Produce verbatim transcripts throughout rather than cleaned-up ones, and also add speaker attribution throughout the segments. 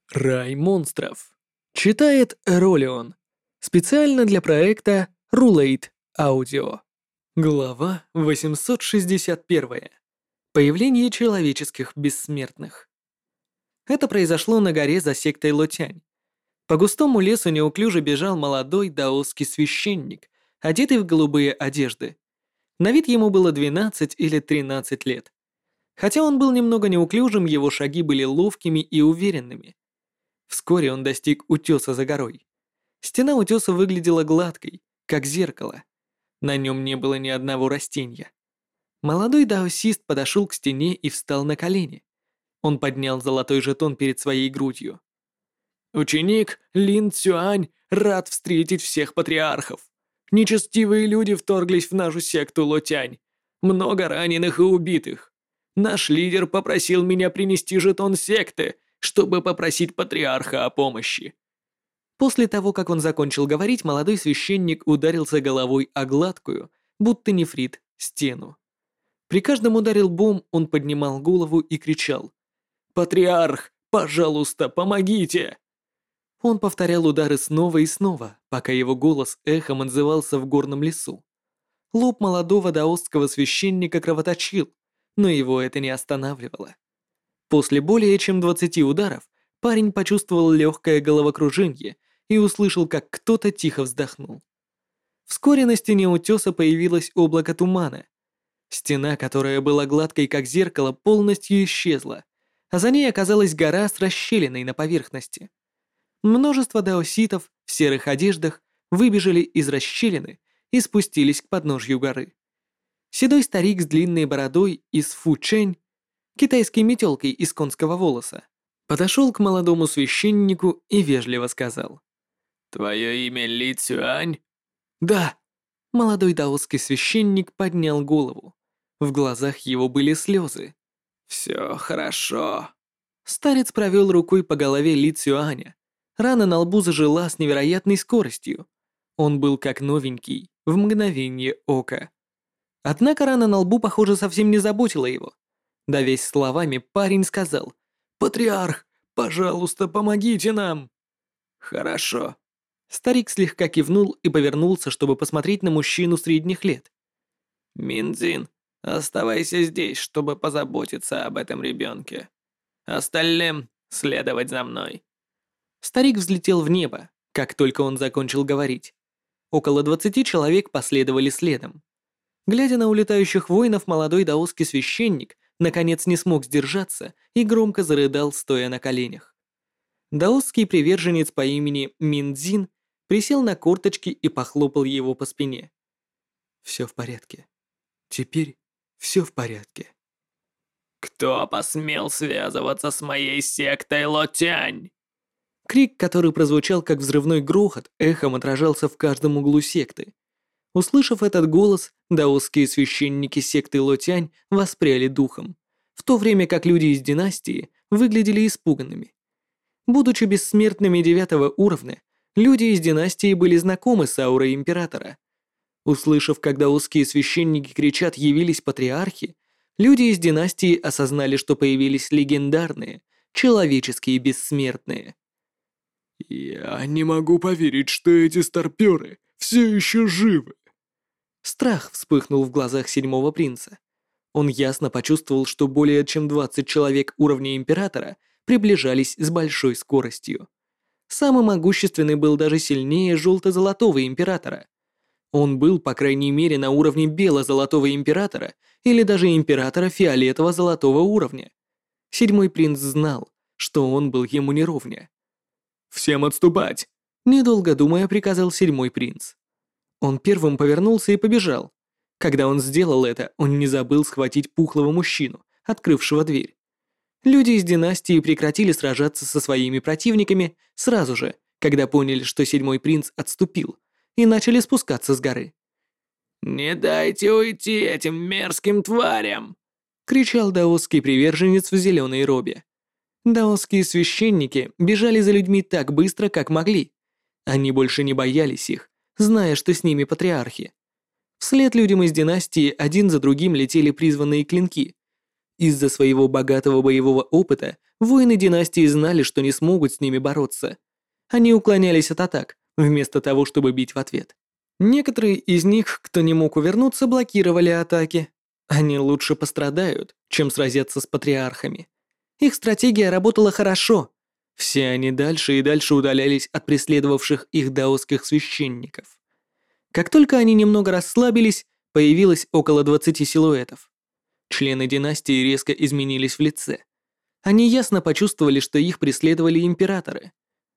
Speaker 1: Рай монстров. Читает Ролион. Специально для проекта Rulate Audio. Глава восемьсот шестьдесят один. Появление человеческих бессмертных. Это произошло на горе за сектой Лотянь. По густому лесу неуклюже бежал молодой даосский священник, одетый в голубые одежды. На вид ему было двенадцать или тринадцать лет. Хотя он был немного неуклюжим, его шаги были ловкими и уверенными. Вскоре он достиг утеса за горой. Стена утеса выглядела гладкой, как зеркало. На нем не было ни одного растения. Молодой даосист подошел к стене и встал на колени. Он поднял золотой жетон перед своей грудью. «Ученик Лин Цюань рад встретить всех патриархов. Нечестивые люди вторглись в нашу секту Лотянь. Много раненых и убитых. Наш лидер попросил меня принести жетон секты, чтобы попросить патриарха о помощи». После того, как он закончил говорить, молодой священник ударился головой о гладкую, будто нефрит, стену. При каждом ударе лбом он поднимал голову и кричал: «Патриарх, пожалуйста, помогите!» Он повторял удары снова и снова, пока его голос эхом отзывался в горном лесу. Лоб молодого даосского священника кровоточил, но его это не останавливало. После более чем двадцати ударов парень почувствовал легкое головокружение и услышал, как кто-то тихо вздохнул. Вскоре на стене утеса появилось облако тумана. Стена, которая была гладкой как зеркало, полностью исчезла, а за ней оказалась гора с расщелиной на поверхности. Множество даоситов в серых одеждах выбежали из расщелины и спустились к подножью горы. Седой старик с длинной бородой из фу-чэнь, китайской метелкой из конского волоса, подошел к молодому священнику и вежливо сказал: «Твое имя Ли Цюань?» «Да». Молодой даосский священник поднял голову. В глазах его были слезы. «Все хорошо». Старец провел рукой по голове Ли Цюаня. Рана на лбу зажила с невероятной скоростью. Он был как новенький, в мгновение ока. Однако рана на лбу, похоже, совсем не заботила его. Давясь словами, парень сказал: «Патриарх, пожалуйста, помогите нам!» «Хорошо». Старик слегка кивнул и повернулся, чтобы посмотреть на мужчину средних лет. «Минзин, оставайся здесь, чтобы позаботиться об этом ребенке. Остальным следовать за мной». Старик взлетел в небо, как только он закончил говорить. Около двадцати человек последовали следом. Глядя на улетающих воинов, молодой даосский священник наконец не смог сдержаться и громко зарыдал, стоя на коленях. Даосский приверженец по имени Минзин присел на корточки и похлопал его по спине. «Все в порядке. Теперь все в порядке». «Кто посмел связываться с моей сектой Лотянь?» Крик, который прозвучал как взрывной грохот, эхом отражался в каждом углу секты. Услышав этот голос, даосские священники секты Лотянь воспряли духом, в то время как люди из династии выглядели испуганными. Будучи бессмертными девятого уровня, люди из династии были знакомы с аурой императора. Услышав, как даосские священники кричат «явились патриархи», люди из династии осознали, что появились легендарные, человеческие бессмертные. «Я не могу поверить, что эти старпёры все еще живы!» Страх вспыхнул в глазах седьмого принца. Он ясно почувствовал, что более чем двадцать человек уровня императора приближались с большой скоростью. Самый могущественный был даже сильнее желто-золотого императора. Он был, по крайней мере, на уровне бело-золотого императора или даже императора фиолетово-золотого уровня. Седьмой принц знал, что он был ему не ровня. «Всем отступать!» Недолго думая, приказал седьмой принц. Он первым повернулся и побежал. Когда он сделал это, он не забыл схватить пухлого мужчину, открывшего дверь. Люди из династии прекратили сражаться со своими противниками сразу же, когда поняли, что седьмой принц отступил, и начали спускаться с горы. «Не дайте уйти этим мерзким тварям!» — кричал даосский приверженец в зеленой робе. Даосские священники бежали за людьми так быстро, как могли. Они больше не боялись их, зная, что с ними патриархи. Вслед людям из династии один за другим летели призванные клинки. Из-за своего богатого боевого опыта воины династии знали, что не смогут с ними бороться. Они уклонялись от атак, вместо того, чтобы бить в ответ. Некоторые из них, кто не мог увернуться, блокировали атаки. Они лучше пострадают, чем сразятся с патриархами. Их стратегия работала хорошо. Все они дальше и дальше удалялись от преследовавших их даосских священников. Как только они немного расслабились, появилось около двадцати силуэтов. Члены династии резко изменились в лице. Они ясно почувствовали, что их преследовали императоры.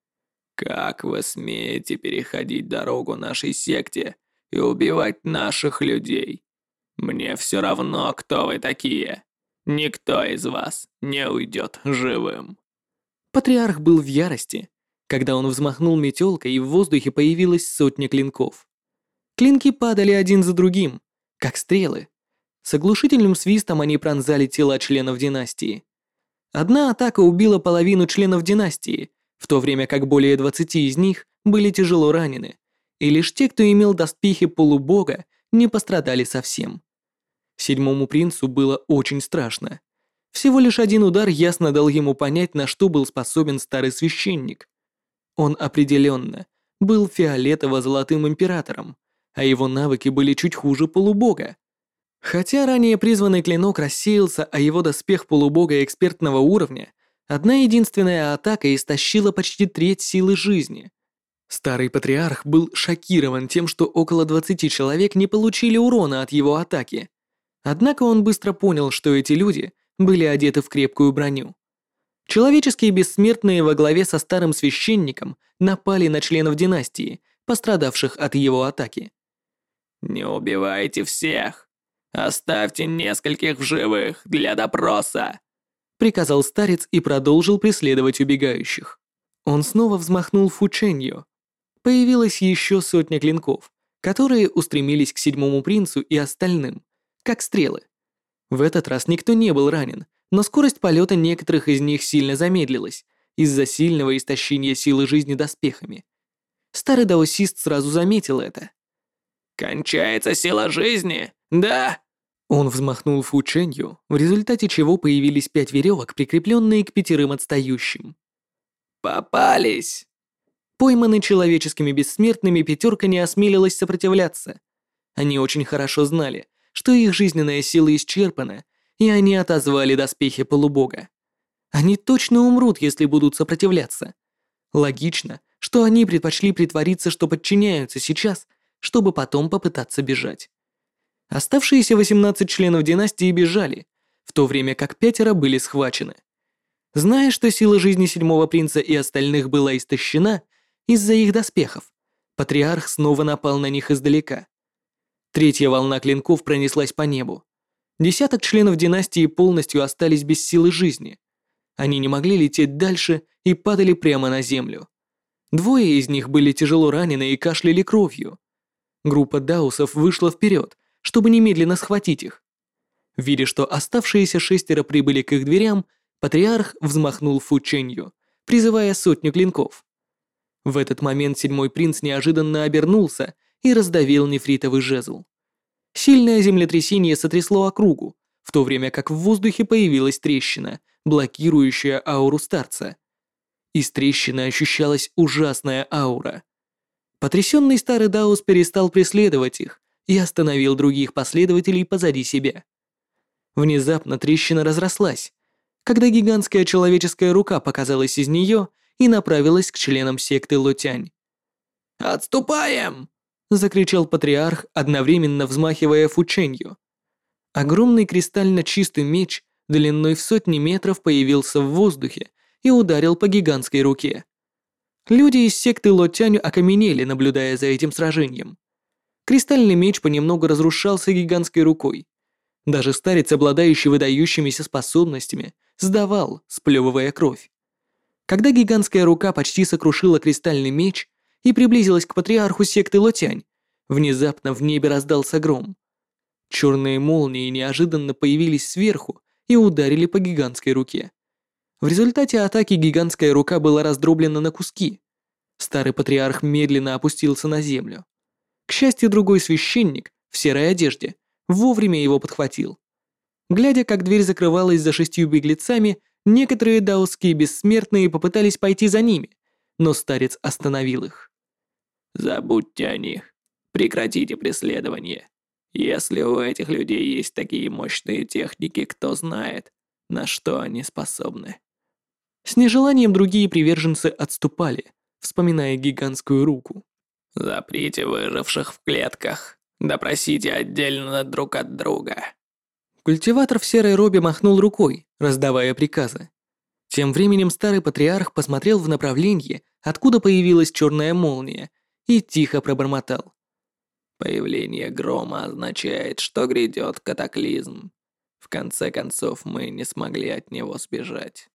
Speaker 2: «Как вы смеете переходить дорогу нашей секте и убивать наших людей? Мне все равно, кто вы такие. Никто из вас не уйдет живым».
Speaker 1: Патриарх был в ярости, когда он взмахнул метелкой, и в воздухе появилась сотня клинков. Клинки падали один за другим, как стрелы. С оглушительным свистом они пронзали тела членов династии. Одна атака убила половину членов династии, в то время как более двадцати из них были тяжело ранены, и лишь те, кто имел доспехи полубога, не пострадали совсем. Седьмому принцу было очень страшно. Всего лишь один удар ясно дал ему понять, на что был способен старый священник. Он определенно был фиолетово-золотым императором, а его навыки были чуть хуже полубога. Хотя ранее призванный клинок рассеялся, а его доспех полубога экспертного уровня, одна единственная атака истощила почти треть силы жизни. Старый патриарх был шокирован тем, что около двадцати человек не получили урона от его атаки. Однако он быстро понял, что эти люди были одеты в крепкую броню. Человеческие бессмертные во главе со старым священником напали на членов династии, пострадавших от его атаки.
Speaker 2: «Не убивайте всех! Оставьте нескольких в живых для допроса!»
Speaker 1: приказал старец и продолжил преследовать убегающих. Он снова взмахнул фученью. Появилась еще сотня клинков, которые устремились к седьмому принцу и остальным, как стрелы. В этот раз никто не был ранен, но скорость полета некоторых из них сильно замедлилась из-за сильного истощения силы жизни доспехами. Старый даосист сразу заметил это.
Speaker 2: «Кончается сила жизни, да?»
Speaker 1: Он взмахнул фученью, в результате чего появились пять веревок, прикрепленные к пятерым отстающим.
Speaker 2: «Попались!»
Speaker 1: Пойманный человеческими бессмертными, пятерка не осмелилась сопротивляться. Они очень хорошо знали, что их жизненная сила исчерпана, и они отозвали доспехи полубога. Они точно умрут, если будут сопротивляться. Логично, что они предпочли притвориться, что подчиняются сейчас, чтобы потом попытаться бежать. Оставшиеся восемнадцать членов династии бежали, в то время как пятеро были схвачены. Зная, что сила жизни седьмого принца и остальных была истощена из-за их доспехов, патриарх снова напал на них издалека. Третья волна клинков пронеслась по небу. Десяток членов династии полностью остались без силы жизни. Они не могли лететь дальше и падали прямо на землю. Двое из них были тяжело ранены и кашляли кровью. Группа даусов вышла вперед, чтобы немедленно схватить их. Видя, что оставшиеся шестеро прибыли к их дверям, патриарх взмахнул фученью, призывая сотню клинков. В этот момент седьмой принц неожиданно обернулся и раздавил нефритовый жезл. Сильное землетрясение сотрясло округу, в то время как в воздухе появилась трещина, блокирующая ауру старца. Из трещины ощущалась ужасная аура. Потрясенный старый даус перестал преследовать их и остановил других последователей позади себя. Внезапно трещина разрослась, когда гигантская человеческая рука показалась из нее и направилась к членам секты Лотянь.
Speaker 2: «Отступаем!» —
Speaker 1: закричал патриарх, одновременно взмахивая фученью. Огромный кристально чистый меч длиной в сотни метров появился в воздухе и ударил по гигантской руке. Люди из секты Лотянь окаменели, наблюдая за этим сражением. Кристальный меч понемногу разрушался гигантской рукой. Даже старец, обладающий выдающимися способностями, сдавал, сплевывая кровь. Когда гигантская рука почти сокрушила кристальный меч и приблизилась к патриарху секты Лотянь, внезапно в небе раздался гром. Черные молнии неожиданно появились сверху и ударили по гигантской руке. В результате атаки гигантская рука была раздроблена на куски. Старый патриарх медленно опустился на землю. К счастью, другой священник в серой одежде вовремя его подхватил. Глядя, как дверь закрывалась за шестью беглецами, некоторые даосские бессмертные попытались пойти за ними, но старец остановил их.
Speaker 2: Забудьте о них. Прекратите преследование. Если у этих людей есть такие мощные техники, кто знает, на что они способны.
Speaker 1: С нежеланием другие приверженцы отступали, вспоминая гигантскую руку.
Speaker 2: Заприте выживших в клетках. Допросите отдельно друг от друга.
Speaker 1: Культиватор в серой робе махнул рукой, раздавая приказы. Тем временем старый патриарх посмотрел в направлении, откуда появилась черная молния, и тихо пробормотал.
Speaker 2: Появление грома означает, что грядет катаклизм. В конце концов, мы не смогли от него сбежать.